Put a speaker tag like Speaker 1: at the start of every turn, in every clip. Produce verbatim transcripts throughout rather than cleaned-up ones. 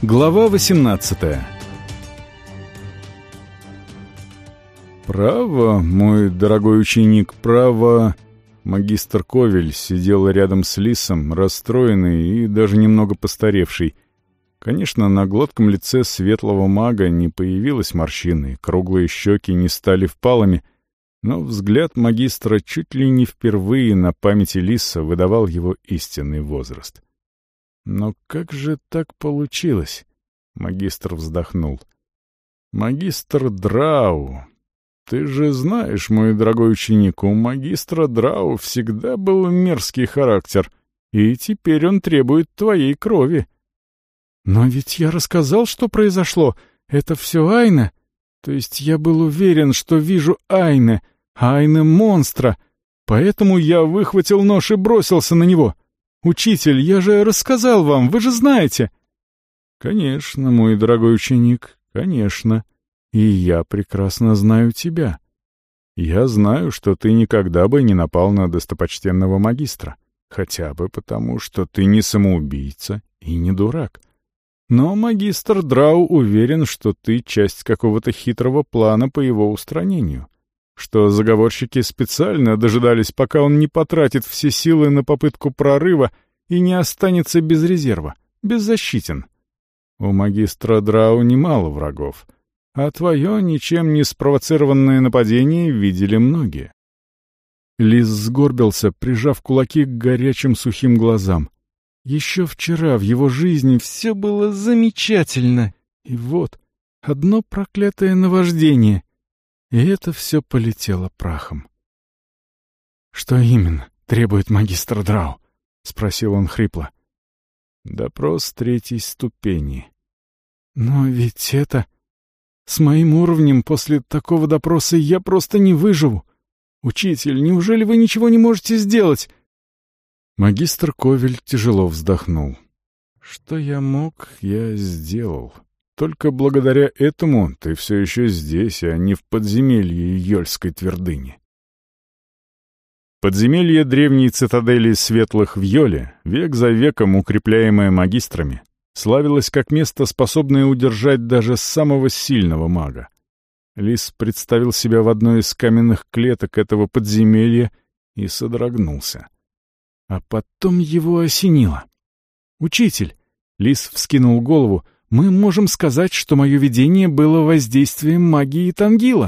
Speaker 1: Глава восемнадцатая. «Право, мой дорогой ученик, право...» Магистр Ковель сидел рядом с Лисом, расстроенный и даже немного постаревший. Конечно, на гладком лице светлого мага не появилось морщины, круглые щеки не стали впалыми, но взгляд магистра чуть ли не впервые на памяти Лиса выдавал его истинный возраст. «Но как же так получилось?» — магистр вздохнул. «Магистр Драу, ты же знаешь, мой дорогой ученик, у магистра Драу всегда был мерзкий характер, и теперь он требует твоей крови». «Но ведь я рассказал, что произошло. Это все Айне. То есть я был уверен, что вижу Айне, Айне-монстра, поэтому я выхватил нож и бросился на него. Учитель, я же рассказал вам, вы же знаете». «Конечно, мой дорогой ученик, конечно. И я прекрасно знаю тебя. Я знаю, что ты никогда бы не напал на достопочтенного магистра, хотя бы потому, что ты не самоубийца и не дурак. Но магистр Драу уверен, что ты часть какого-то хитрого плана по его устранению, что заговорщики специально дожидались, пока он не потратит все силы на попытку прорыва и не останется без резерва, беззащитен. У магистра Драу немало врагов, а твое ничем не спровоцированное нападение видели многие». Лис сгорбился, прижав кулаки к горячим сухим глазам. Еще вчера в его жизни все было замечательно, и вот одно проклятое наваждение, и это все полетело прахом. «Что именно требует магистр Драу?» — спросил он хрипло. «Допрос третьей ступени». «Но ведь это... С моим уровнем после такого допроса я просто не выживу. Учитель, неужели вы ничего не можете сделать?» Магистр Ковель тяжело вздохнул. «Что я мог, я сделал. Только благодаря этому ты все еще здесь, а не в подземелье Йольской твердыни». Подземелье древней цитадели Светлых в Йоле, век за веком укрепляемое магистрами, славилось как место, способное удержать даже самого сильного мага. Лис представил себя в одной из каменных клеток этого подземелья и содрогнулся. А потом его осенило. «Учитель!» — Лис вскинул голову. «Мы можем сказать, что мое видение было воздействием магии Тангила».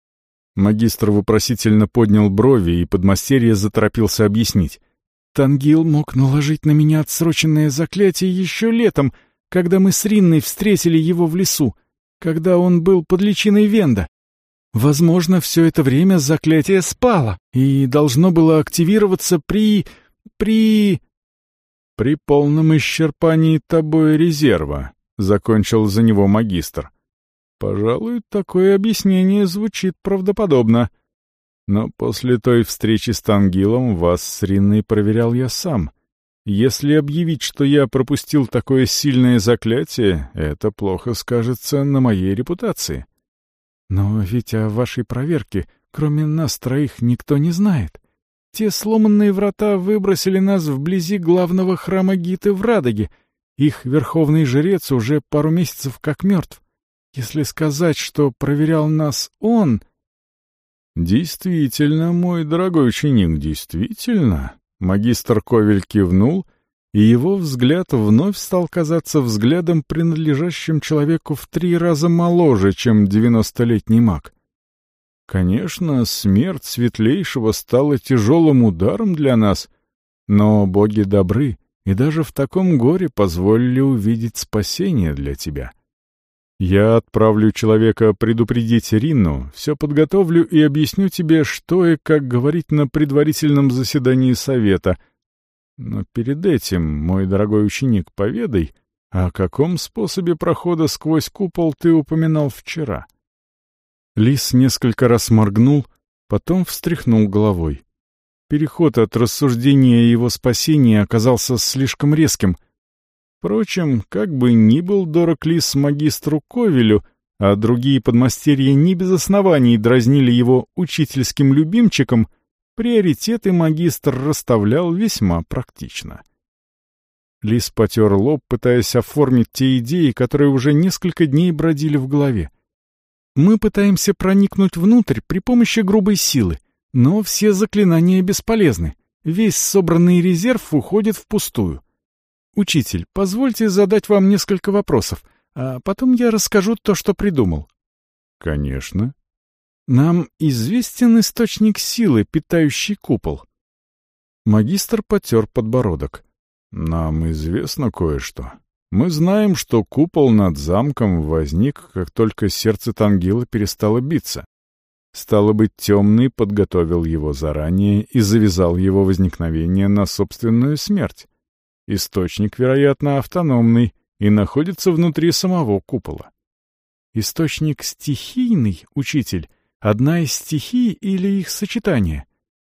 Speaker 1: Магистр вопросительно поднял брови, и подмастерье заторопился объяснить. «Тангил мог наложить на меня отсроченное заклятие еще летом, когда мы с Ринной встретили его в лесу, когда он был под личиной Венда. Возможно, все это время заклятие спало и должно было активироваться при... при... при полном исчерпании тобой резерва», — закончил за него магистр. «Пожалуй, такое объяснение звучит правдоподобно. Но после той встречи с Тангилом вас с Ринной проверял я сам. Если объявить, что я пропустил такое сильное заклятие, это плохо скажется на моей репутации. Но ведь о вашей проверке, кроме нас троих, никто не знает. Те сломанные врата выбросили нас вблизи главного храма Гиты в Радоге. Их верховный жрец уже пару месяцев как мертв. Если сказать, что проверял нас он...» «Действительно, мой дорогой ученик, действительно». Магистр Ковель кивнул, и его взгляд вновь стал казаться взглядом, принадлежащим человеку в три раза моложе, чем девяностолетний маг. «Конечно, смерть Светлейшего стала тяжелым ударом для нас, но боги добры, и даже в таком горе позволили увидеть спасение для тебя. Я отправлю человека предупредить Ринну, все подготовлю и объясню тебе, что и как говорить на предварительном заседании совета. Но перед этим, мой дорогой ученик, поведай, о каком способе прохода сквозь купол ты упоминал вчера». Лис несколько раз моргнул, потом встряхнул головой. Переход от рассуждения о его спасении оказался слишком резким. Впрочем, как бы ни был дорог Лис магистру Ковелю, а другие подмастерья не без оснований дразнили его учительским любимчиком, приоритеты магистр расставлял весьма практично. Лис потер лоб, пытаясь оформить те идеи, которые уже несколько дней бродили в голове. «Мы пытаемся проникнуть внутрь при помощи грубой силы, но все заклинания бесполезны. Весь собранный резерв уходит впустую. Учитель, позвольте задать вам несколько вопросов, а потом я расскажу то, что придумал». «Конечно». «Нам известен источник силы, питающий купол?» Магистр потер подбородок. «Нам известно кое-что. Мы знаем, что купол над замком возник, как только сердце Тангила перестало биться. Стало быть, Темный подготовил его заранее и завязал его возникновение на собственную смерть. Источник, вероятно, автономный и находится внутри самого купола». «Источник стихийный, учитель? Одна из стихий или их сочетание?»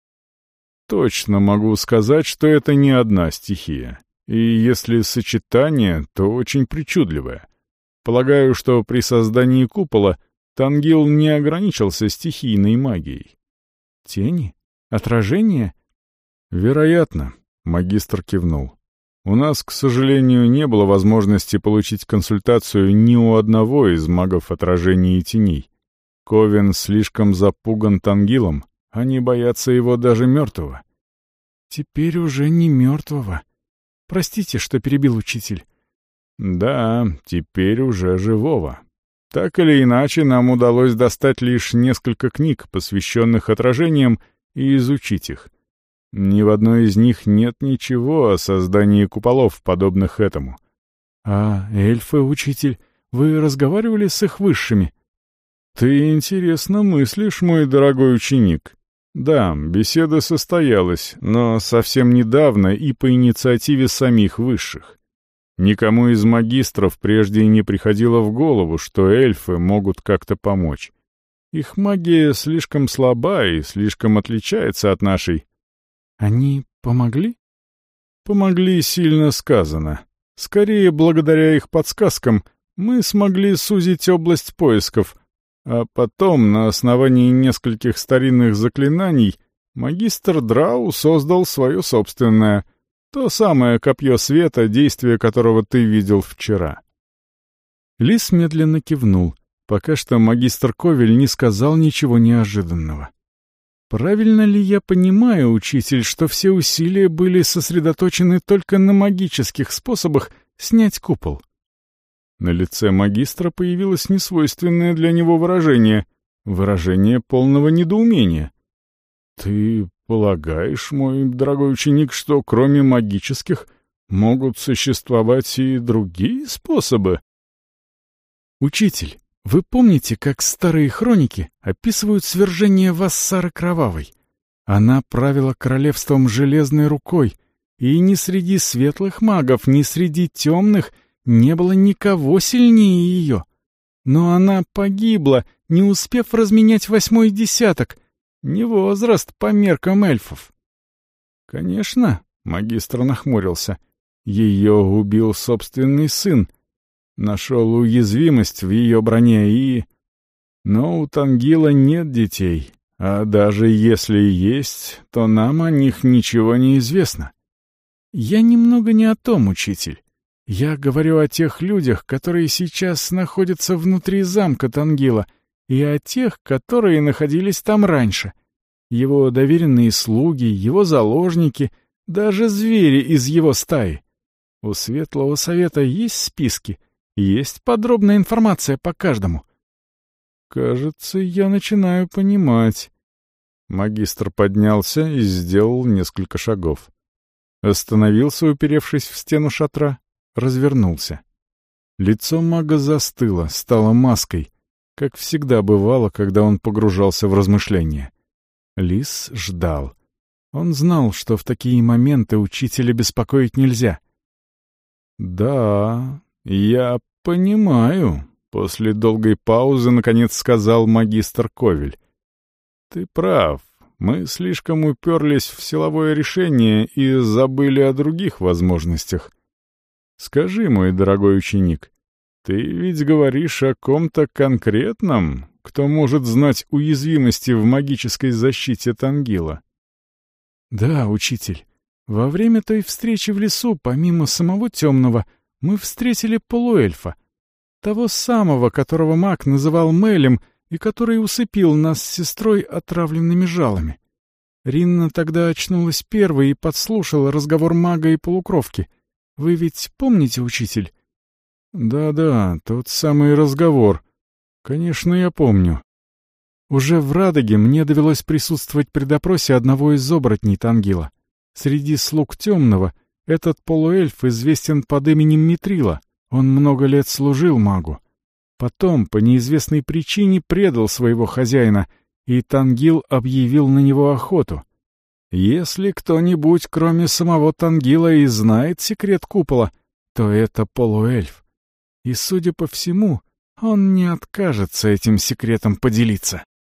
Speaker 1: «Точно могу сказать, что это не одна стихия. И если сочетание, то очень причудливое. Полагаю, что при создании купола Тангил не ограничился стихийной магией». «Тени? Отражения?» «Вероятно», — магистр кивнул. «У нас, к сожалению, не было возможности получить консультацию ни у одного из магов отражений и теней. Ковен слишком запуган Тангилом, они боятся его даже мертвого». «Теперь уже не мертвого. Простите, что перебил, учитель». «Да, теперь уже живого. Так или иначе, нам удалось достать лишь несколько книг, посвященных отражениям, и изучить их. Ни в одной из них нет ничего о создании куполов, подобных этому». «А эльфы, учитель, вы разговаривали с их высшими?» «Ты интересно мыслишь, мой дорогой ученик. Да, беседа состоялась, но совсем недавно и по инициативе самих высших. Никому из магистров прежде не приходило в голову, что эльфы могут как-то помочь. Их магия слишком слаба и слишком отличается от нашей». «Они помогли?» «Помогли сильно сказано. Скорее, благодаря их подсказкам, мы смогли сузить область поисков, а потом, на основании нескольких старинных заклинаний, магистр Драу создал свое собственное, то самое копье света, действие которого ты видел вчера». Лис медленно кивнул. Пока что магистр Ковель не сказал ничего неожиданного. «Правильно ли я понимаю, учитель, что все усилия были сосредоточены только на магических способах снять купол?» На лице магистра появилось несвойственное для него выражение, выражение полного недоумения. «Ты полагаешь, мой дорогой ученик, что кроме магических могут существовать и другие способы?» «Учитель, вы помните, как старые хроники описывают свержение Вассары Кровавой? Она правила королевством железной рукой, и ни среди светлых магов, ни среди темных не было никого сильнее ее. Но она погибла, не успев разменять восьмой десяток. Не возраст по меркам эльфов». «Конечно», — магистр нахмурился, — «ее убил собственный сын. Нашел уязвимость в ее броне и... Но у Тангила нет детей, а даже если и есть, то нам о них ничего не известно». «Я немного не о том, учитель. Я говорю о тех людях, которые сейчас находятся внутри замка Тангила, и о тех, которые находились там раньше. Его доверенные слуги, его заложники, даже звери из его стаи. У Светлого Совета есть списки, есть подробная информация по каждому». «Кажется, я начинаю понимать». Магистр поднялся и сделал несколько шагов. Остановился, уперевшись в стену шатра, развернулся. Лицо мага застыло, стало маской, как всегда бывало, когда он погружался в размышления. Лис ждал. Он знал, что в такие моменты учителя беспокоить нельзя. «Да, я понимаю», — после долгой паузы наконец сказал магистр Ковель. «Ты прав, мы слишком уперлись в силовое решение и забыли о других возможностях. Скажи, мой дорогой ученик, ты ведь говоришь о ком-то конкретном, кто может знать уязвимости в магической защите Тангила?» «Да, учитель.
Speaker 2: Во время той встречи в лесу, помимо самого темного, мы встретили полуэльфа. Того самого, которого маг называл Мелем и который усыпил нас с сестрой отравленными жалами. Ринна тогда очнулась первой и подслушала разговор мага и полукровки. Вы ведь помните, учитель?
Speaker 1: Да-да, тот самый разговор. Конечно, я помню.
Speaker 2: Уже в Радоге мне довелось присутствовать при допросе одного из оборотней Тангила. Среди слуг темного этот полуэльф известен под именем Митрила. Он много лет служил магу. Потом, по неизвестной причине, предал своего хозяина, и Тангил объявил на него охоту. Если кто-нибудь, кроме самого Тангила, и знает секрет купола, то это полуэльф. И, судя по всему, он не откажется этим секретом поделиться.